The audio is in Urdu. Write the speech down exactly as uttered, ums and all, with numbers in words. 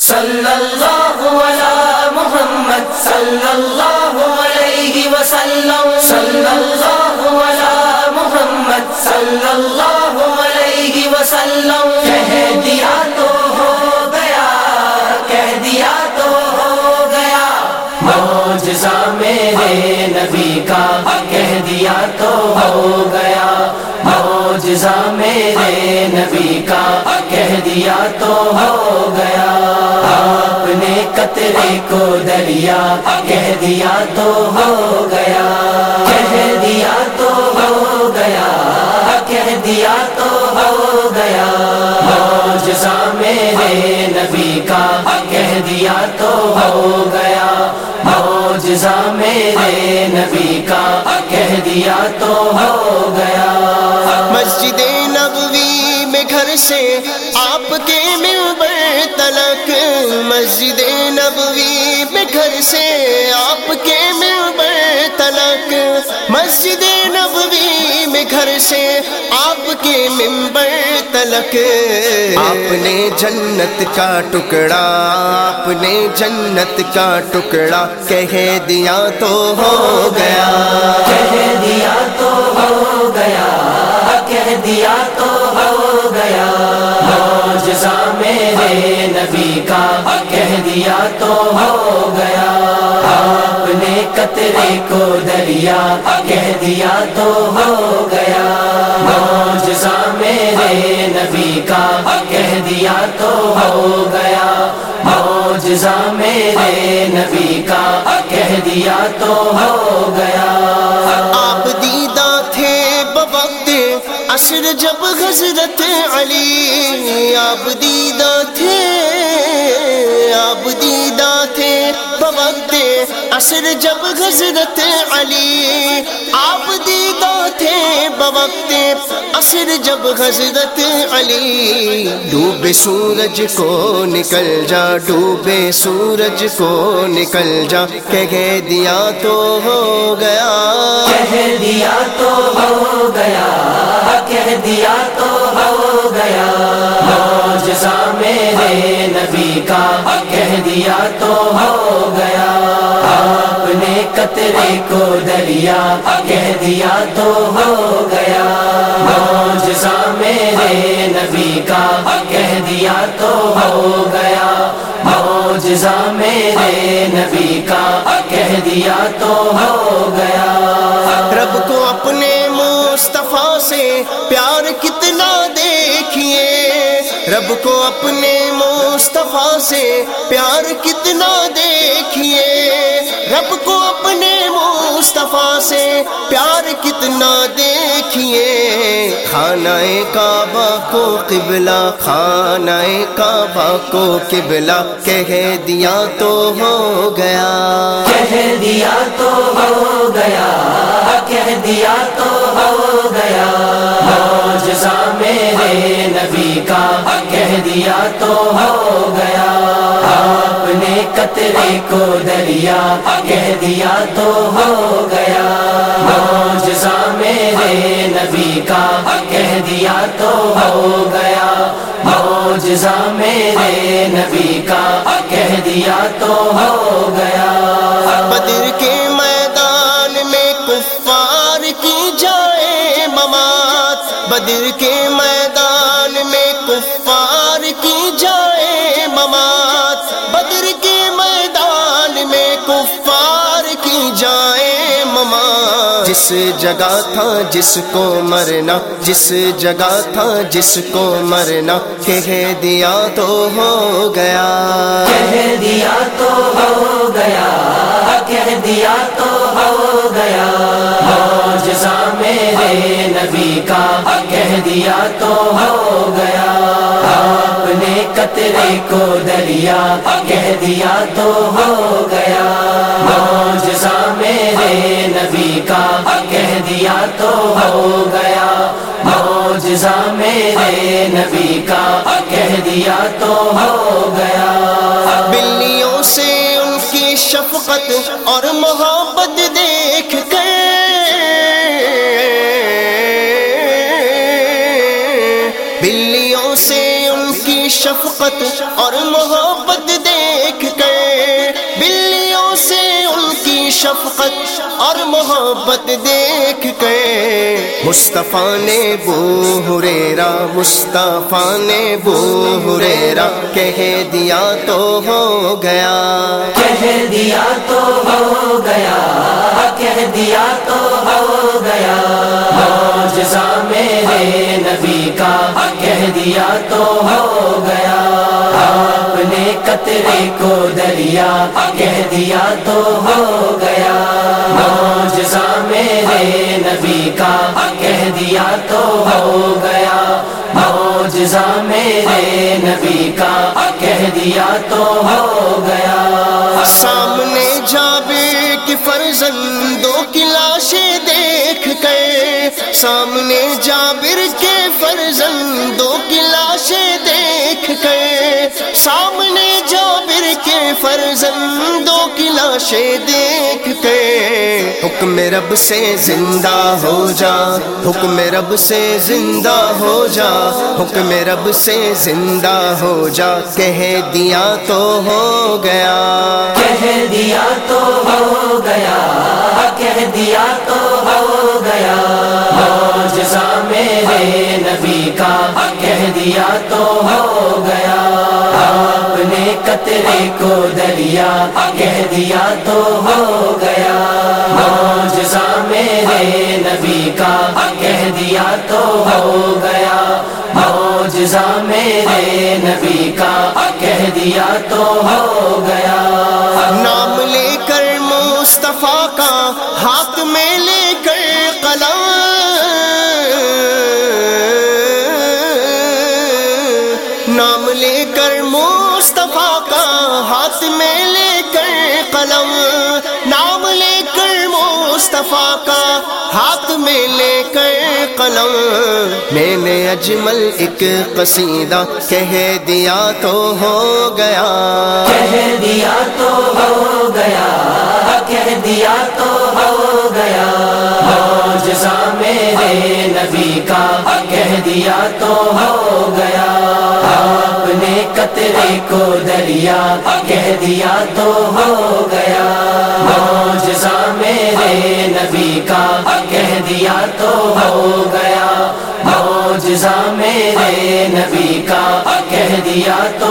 صلی اللہ علی محمد صلی اللہ علیہ وسلم صلی اللہ علی محمد صلی اللہ علیہ وسلم کہہ دیا تو ہو گیا کہہ دیا تو ہو گیا معجزہ میرے نبی کا کہہ دیا تو ہو گیا معجزہ میرے نبی کا کہہ دیا تو ہو گیا آپ نے قطرے کو دریا کہہ دیا تو ہو گیا کہہ دیا تو ہو گیا کہہ دیا تو ہو گیا معجزہ میرے نبی کا کہہ دیا تو ہو گیا معجزہ میرے نبی کا کہہ دیا تو ہو گیا مسجد نبوی میں گھر سے آپ کے منبر تلک مسجد نبوی میں گھر سے آپ کے منبر تلک مسجد نبوی میں گھر سے آپ کے منبر تلک آپ نے جنت کا ٹکڑا آپ نے جنت کا ٹکڑا کہہ دیا تو ہو گیا کہہ دیا تو ہو گیا کہہ دیا تو ہو گیا معجزہ میرے نبی کا کہہ دیا تو ہو گیا آپ نے قطرے کو دریا کہہ دیا تو ہو گیا معجزہ میرے نبی کا کہہ دیا تو ہو گیا معجزہ میرے نبی کا کہہ دیا تو ہو گیا آپ دیدہ تھے بوقت عصر جب حضرت علی آپ دیدہ تھے آپ دیدہ تھے بوقت عصر جب حضرت علی آپ دیدہ تھے بوقت عصر جب حضرت علی ڈوبے سورج کو نکل جا ڈوبے سورج کو نکل جا کہہ دیا تو ہو گیا کہہ دیا تو ہو گیا کہہ دیا تو ہو گیا معجزہ میرے نبی کا کہہ دیا تو ہو گیا آپ نے قطرے کو دریا کہہ دیا تو ہو گیا معجزہ میرے نبی کا کہہ دیا تو ہو گیا معجزہ میرے نبی کا کہہ دیا تو ہو گیا رب کو اپنے مصطفیٰ سے پیار کتنا دیکھیے رب کو اپنے مصطفیٰ سے پیار کتنا دیکھیے رب کو اپنے مصطفیٰ سے پیار کتنا دیکھیے خانہ کعبہ کو قبلہ خانہ کعبہ کو قبلہ کہہ دیا تو ہو گیا کہہ دیا تو ہو گیا کہہ دیا تو ہو گیا معجزہ میرے نبی کا کہہ دیا تو ہو گیا آپ نے قطرے کو دریا کہہ دیا تو ہو گیا معجزہ میرے نبی کا کہہ دیا تو ہو گیا معجزہ میرے نبی کا کہہ دیا تو ہو گیا بدر کے میدان میں کفار کی جائے ممات بدر کے میدان میں کفار کی جائے ممات بدر کے میدان میں کفار کی جائے ممات جس جگہ تھا جس کو مرنا جس جگہ تھا جس کو مرنا کہہ دیا تو ہو گیا کہہ دیا تو ہو گیا کہہ دیا تو ہو گیا معجزہ میرے نبی کا کہہ دیا تو ہو گیا آپ نے قطرے کو دریا کہہ دیا تو ہو گیا معجزہ میرے نبی کا کہہ دیا تو ہو گیا معجزہ میرے نبی کا کہہ دیا تو ہو گیا بلیوں سے ان کی شفقت اور محبت دیکھ کر بلیوں سے ان کی شفقت اور محبت شفقت اور محبت دیکھ کے مصطفیٰ نے بو ہریرہ مصطفیٰ نے بو ہریرہ کہہ دیا تو ہو گیا، کہہ دیا تو ہو گیا، کہہ دیا تو ہو گیا، معجزہ میرے نبی کا کہہ دیا تو ہو گیا، آپ نے قطرے کو دریا کہہ دیا تو ہو گیا، معجزہ میرے نبی کا کہہ دیا تو ہو گیا، معجزہ میرے نبی کا کہہ دیا تو ہو گیا۔ سامنے جابر کی فرزندوں کی لاشیں دیکھ کر، سامنے جابر کے فرزندوں کی لاشیں دیکھ کر، سامنے جابر کے فرزندوں کی لاشیں دیکھ کر، حکم رب سے زندہ ہو جا، حکم رب سے زندہ ہو جا، حکم رب سے زندہ ہو جا، کہہ دیا تو ہو گیا، کہہ دیا تو ہو گیا، کہہ دیا تو ہو گیا، معجزہ میرے نبی کا کہہ دیا تو ہو گیا، آپ نے قطرے کو دریا کہہ دیا تو ہو گیا، معجزہ میرے نبی کا کہہ دیا تو ہو گیا، معجزہ میرے نبی کا کہہ دیا تو ہو گیا۔ نام لے کر مصطفیٰ کا ہاتھ میں لے کر قلم، نام لے کر مصطفیٰ کا ہاتھ میں لے کر قلم، نام لے کر مصطفیٰ کا ہاتھ میں لے کر قلم، میں نے اجمل ایک قصیدہ کہہ دیا تو ہو گیا، کہہ دیا تو ہو گیا، کہہ دیا تو ہو گیا، معجزہ میرے نبی کا کہہ دیا تو ہو گیا، آپ نے قطرے کو دریا کہہ دیا تو ہو گیا، معجزہ میرے نبی کا کہہ دیا تو ہو گیا، معجزہ میرے نبی کا کہہ دیا تو